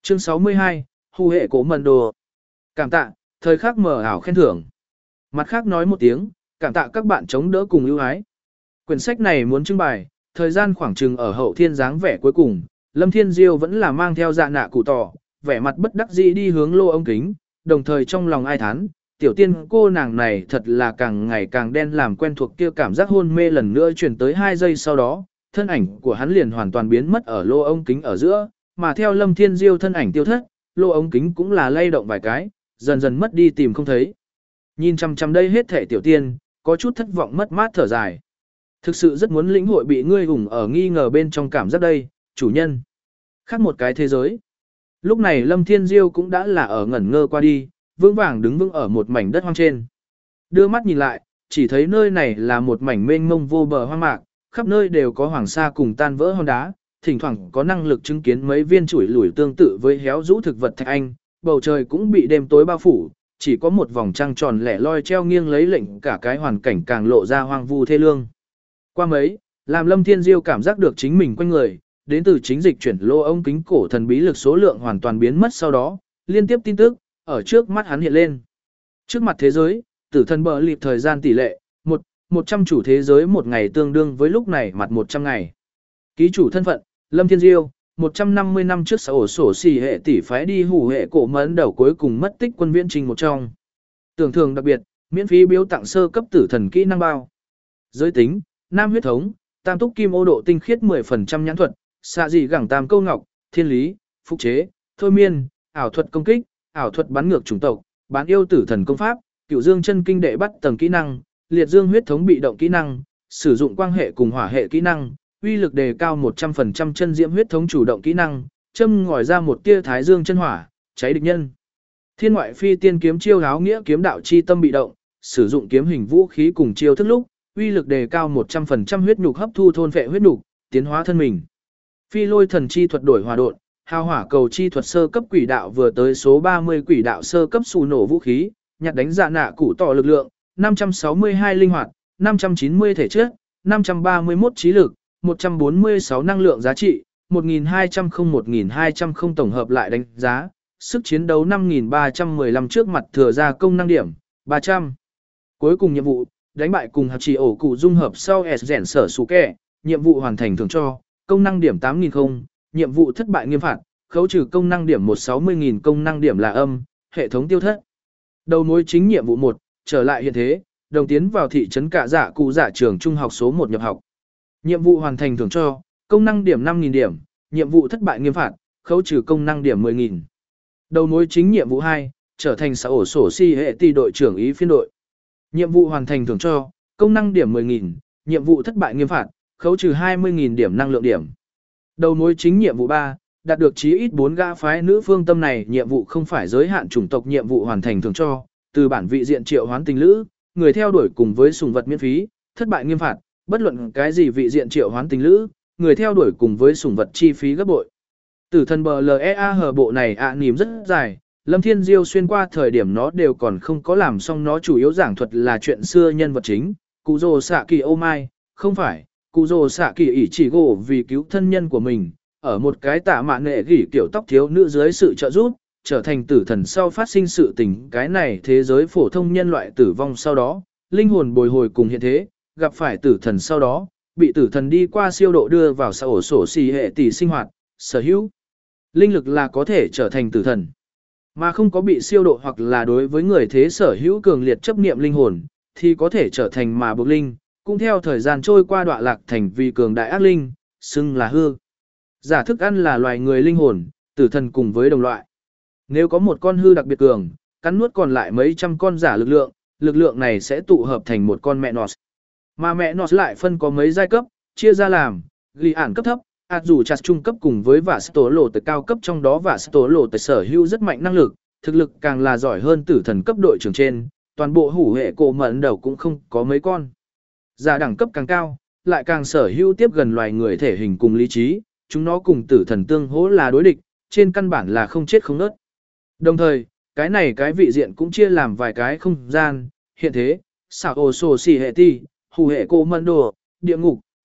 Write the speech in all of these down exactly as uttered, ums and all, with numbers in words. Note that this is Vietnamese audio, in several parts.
Chương sáu mươi hai, hù hệ cổ mần đồ. Cảm tạ, thời khắc mở ảo khen thưởng. Mặt khác nói một tiếng, cảm tạ các bạn chống đỡ cùng ưu ái. Quyển sách này muốn trưng bày, thời gian khoảng chừng ở hậu thiên dáng vẻ cuối cùng, Lâm Thiên Diêu vẫn là mang theo dạ nạ cụ tỏ, vẻ mặt bất đắc dĩ đi hướng lô ống kính, đồng thời trong lòng ai thán, tiểu tiên cô nàng này thật là càng ngày càng đen, làm quen thuộc kia cảm giác hôn mê lần nữa chuyển tới hai giây sau đó, thân ảnh của hắn liền hoàn toàn biến mất ở lô ống kính ở giữa, mà theo Lâm Thiên Diêu thân ảnh tiêu thất, lô ống kính cũng là lay động vài cái, dần dần mất đi tìm không thấy. Nhìn chằm chằm đây hết thể tiểu tiên, có chút thất vọng mất mát thở dài. Thực sự rất muốn lĩnh hội bị ngươi hùng ở nghi ngờ bên trong cảm giác đây, chủ nhân. Khác một cái thế giới. Lúc này Lâm Thiên Diêu cũng đã là ở ngẩn ngơ qua đi, vững vàng đứng vững ở một mảnh đất hoang trên. Đưa mắt nhìn lại, chỉ thấy nơi này là một mảnh mênh mông vô bờ hoang mạc, khắp nơi đều có hoàng sa cùng tan vỡ hòn đá, thỉnh thoảng có năng lực chứng kiến mấy viên chuỗi lủi tương tự với héo rũ thực vật thạch anh, bầu trời cũng bị đêm tối bao phủ, chỉ có một vòng trăng tròn lẻ loi treo nghiêng lấy lệnh cả cái hoàn cảnh càng lộ ra hoang vu thê lương. Qua mấy, làm Lâm Thiên Diêu cảm giác được chính mình quanh người, đến từ chính dịch chuyển lô ống kính cổ thần bí lực số lượng hoàn toàn biến mất sau đó, liên tiếp tin tức, ở trước mắt hắn hiện lên. Trước mặt thế giới, tử thần bờ lịp thời gian tỷ lệ, một, một trăm chủ thế giới một ngày tương đương với lúc này mặt một trăm ngày. Ký chủ thân phận, Lâm Thiên Diêu, một trăm năm mươi năm trước xã ổ sổ xì hệ tỷ phái đi hủ hệ cổ mẫn đầu cuối cùng mất tích quân viễn trình một trong. Tưởng thưởng đặc biệt, miễn phí biếu tặng sơ cấp tử thần kỹ năng bao. Giới tính, nam huyết thống, tam túc kim ô độ tinh khiết mười phần trăm nhãn thuật, xạ dị gẳng tam câu ngọc, thiên lý, phục chế, thôi miên, ảo thuật công kích, ảo thuật bắn ngược chủng tộc, bán yêu tử thần công pháp, cửu dương chân kinh đệ bắt tầng kỹ năng, liệt dương huyết thống bị động kỹ năng, sử dụng quang hệ cùng hỏa hệ kỹ năng, uy lực đề cao một trăm phần trăm chân diễm huyết thống chủ động kỹ năng, châm ngòi ra một tia thái dương chân hỏa, cháy địch nhân. Thiên ngoại phi tiên kiếm chiêu áo nghĩa kiếm đạo chi tâm bị động, sử dụng kiếm hình vũ khí cùng chiêu thức lúc, uy lực đề cao một trăm phần trăm huyết nhục hấp thu thôn phệ huyết nhục, tiến hóa thân mình. Phi lôi thần chi thuật đổi hòa độn, hào hỏa cầu chi thuật sơ cấp quỷ đạo vừa tới số ba mươi quỷ đạo sơ cấp xù nổ vũ khí, nhặt đánh dạ nạ củ tỏ lực lượng, năm trăm sáu mươi hai linh hoạt, năm trăm chín mươi thể chất, năm trăm ba mươi mốt trí lực, một trăm bốn mươi sáu năng lượng giá trị, một nghìn hai trăm không một nghìn hai trăm không tổng hợp lại đánh giá, sức chiến đấu năm nghìn ba trăm mười lăm trước mặt thừa ra công năng điểm, ba trăm. Cuối cùng nhiệm vụ, đánh bại cùng hạt chỉ ổ cụ dung hợp sau S rèn sở sủ kẹ, nhiệm vụ hoàn thành thưởng cho, công năng điểm tám nghìn không, nhiệm vụ thất bại nghiêm phạt, khấu trừ công năng điểm một trăm sáu mươi nghìn công năng điểm là âm, hệ thống tiêu thất. Đầu mối chính nhiệm vụ một, trở lại hiện thế, đồng tiến vào thị trấn Cạ Dạ Cụ Dạ trường trung học số một nhập học. Nhiệm vụ hoàn thành thưởng cho, công năng điểm năm nghìn điểm, nhiệm vụ thất bại nghiêm phạt, khấu trừ công năng điểm mười nghìn. Đầu mối chính nhiệm vụ hai, trở thành xã ổ sổ si hệ tỷ đội trưởng ý phiên đội. Nhiệm vụ hoàn thành thưởng cho, công năng điểm mười nghìn, nhiệm vụ thất bại nghiêm phạt, khấu trừ hai mươi nghìn điểm năng lượng điểm. Đầu mối chính nhiệm vụ ba, đạt được chí ít bốn gã phái nữ phương tâm này, nhiệm vụ không phải giới hạn chủng tộc, nhiệm vụ hoàn thành thưởng cho, từ bản vị diện triệu hoán tình lữ, người theo đuổi cùng với sùng vật miễn phí, thất bại nghiêm phạt, bất luận cái gì vị diện triệu hoán tình lữ, người theo đuổi cùng với sùng vật chi phí gấp bội. Tử thần bờ lê a hờ bộ này ạ à, nìm rất dài, Lâm Thiên Diêu xuyên qua thời điểm nó đều còn không có làm xong, nó chủ yếu giảng thuật là chuyện xưa nhân vật chính, cụ rồ xạ kỳ ô mai, không phải, cụ rồ xạ kỳ ỷ chỉ gỗ vì cứu thân nhân của mình, ở một cái tạ mạ nghệ gỉ kiểu tóc thiếu nữ dưới sự trợ giúp, trở thành tử thần sau phát sinh sự tình cái này thế giới phổ thông nhân loại tử vong sau đó, linh hồn bồi hồi cùng hiện thế, gặp phải tử thần sau đó, bị tử thần đi qua siêu độ đưa vào xã ổ sổ xì hệ tỷ sinh hoạt, sở hữu. Linh lực là có thể trở thành tử thần, mà không có bị siêu độ hoặc là đối với người thế sở hữu cường liệt chấp niệm linh hồn, thì có thể trở thành mà buộc linh, cũng theo thời gian trôi qua đọa lạc thành vì cường đại ác linh, xưng là hư. Giả thức ăn là loài người linh hồn, tử thần cùng với đồng loại. Nếu có một con hư đặc biệt cường, cắn nuốt còn lại mấy trăm con giả lực lượng, lực lượng này sẽ tụ hợp thành một con mẹ nọt. Mà mẹ nọt lại phân có mấy giai cấp, chia ra làm, ghi ản cấp thấp, ạt dù chặt trung cấp cùng với vả tố lộ tới cao cấp, trong đó vả tố lộ tới sở hữu rất mạnh năng lực, thực lực càng là giỏi hơn tử thần cấp đội trưởng trên, toàn bộ hủ hệ cổ mẫn đầu cũng không có mấy con. Giả đẳng cấp càng cao, lại càng sở hữu tiếp gần loài người thể hình cùng lý trí, chúng nó cùng tử thần tương hỗ là đối địch, trên căn bản là không chết không nớt. Đồng thời, cái này cái vị diện cũng chia làm vài cái không gian, hiện thế, xảo ổ sổ xì hệ ti, hủ hệ cổ mẫn đồ, địa ngục,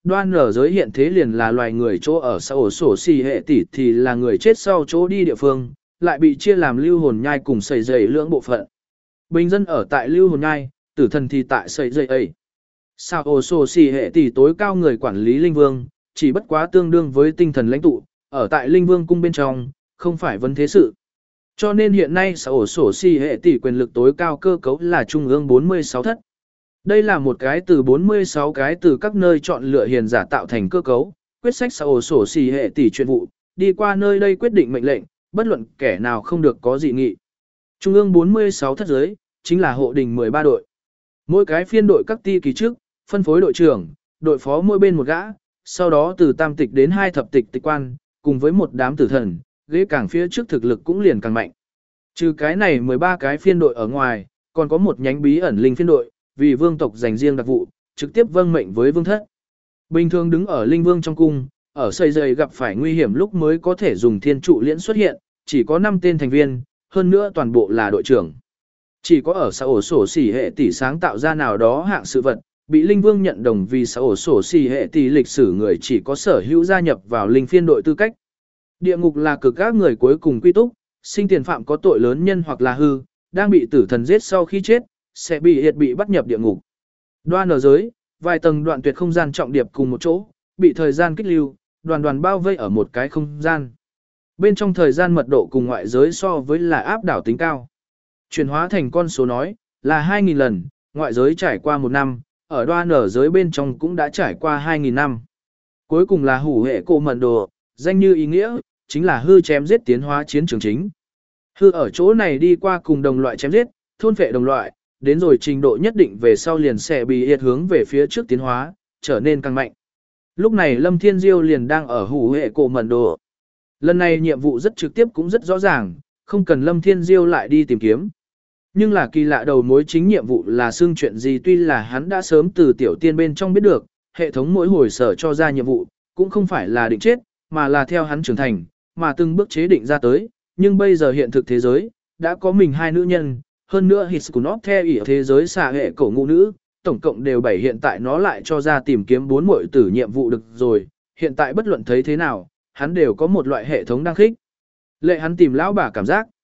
Đoan ở giới hiện thế liền là loài người chỗ ở xã ổ sổ xì hệ tỷ thì là người chết sau chỗ đi địa phương, lại bị chia làm lưu hồn nhai cùng sầy dày lưỡng bộ phận. Bình dân ở tại lưu hồn nhai, tử thần thì tại sầy dày ấy. Sao ổ sổ xì hệ tỷ tối cao người quản lý linh vương, chỉ bất quá tương đương với tinh thần lãnh tụ, ở tại linh vương cung bên trong, không phải vấn thế sự. Cho nên hiện nay xã ổ sổ xì hệ tỷ quyền lực tối cao cơ cấu là trung ương bốn mươi sáu thất. Đây là một cái từ bốn mươi sáu cái từ các nơi chọn lựa hiền giả tạo thành cơ cấu, quyết sách xã ổ sổ xì hệ tỷ chuyện vụ, đi qua nơi đây quyết định mệnh lệnh, bất luận kẻ nào không được có dị nghị. Trung ương bốn mươi sáu thất giới, chính là hộ đình mười ba đội. Mỗi cái phiên đội các ti kỳ trước, phân phối đội trưởng, đội phó mỗi bên một gã, sau đó từ tam tịch đến hai thập tịch tịch quan, cùng với một đám tử thần, ghế càng phía trước thực lực cũng liền càng mạnh. Trừ cái này mười ba cái phiên đội ở ngoài, còn có một nhánh bí ẩn linh phiên đội, vì vương tộc dành riêng đặc vụ, trực tiếp vâng mệnh với vương thất. Bình thường đứng ở linh vương trong cung, ở xây dày gặp phải nguy hiểm lúc mới có thể dùng thiên trụ liễn xuất hiện, chỉ có năm tên thành viên, hơn nữa toàn bộ là đội trưởng. Chỉ có ở xã ổ sổ xỉ hệ tỷ sáng tạo ra nào đó hạng sự vật, bị linh vương nhận đồng vì xã ổ sổ xỉ hệ tỷ lịch sử người chỉ có sở hữu gia nhập vào linh phiên đội tư cách. Địa ngục là cực các người cuối cùng quy túc, sinh tiền phạm có tội lớn nhân hoặc là hư, đang bị tử thần giết sau khi chết, sẽ bị hiệt bị bắt nhập địa ngục. Đoan ở giới, vài tầng đoạn tuyệt không gian trọng điệp cùng một chỗ, bị thời gian kích lưu, đoàn đoàn bao vây ở một cái không gian. Bên trong thời gian mật độ cùng ngoại giới so với là áp đảo tính cao. Chuyển hóa thành con số nói, là hai nghìn lần, ngoại giới trải qua một năm, ở đoan ở giới bên trong cũng đã trải qua hai nghìn năm. Cuối cùng là hủ hệ cổ mật đồ, danh như ý nghĩa, chính là hư chém giết tiến hóa chiến trường chính. Hư ở chỗ này đi qua cùng đồng loại chém giết, thôn phệ đồng loại, đến rồi trình độ nhất định về sau liền sẽ bị hiệt hướng về phía trước tiến hóa, trở nên càng mạnh. Lúc này Lâm Thiên Diêu liền đang ở hủ hệ cổ mật đồ. Lần này nhiệm vụ rất trực tiếp cũng rất rõ ràng, không cần Lâm Thiên Diêu lại đi tìm kiếm. Nhưng là kỳ lạ đầu mối chính nhiệm vụ là xương chuyện gì tuy là hắn đã sớm từ tiểu tiên bên trong biết được, hệ thống mỗi hồi sở cho ra nhiệm vụ, cũng không phải là định chết, mà là theo hắn trưởng thành, mà từng bước chế định ra tới, nhưng bây giờ hiện thực thế giới, đã có mình hai nữ nhân, hơn nữa Hiskunov theo ỉ thế giới xạ hệ cổ ngũ nữ, tổng cộng đều bảy hiện tại nó lại cho ra tìm kiếm bốn muội tử nhiệm vụ được rồi, hiện tại bất luận thấy thế nào, hắn đều có một loại hệ thống đang khích. Lệ hắn tìm lão bà cảm giác,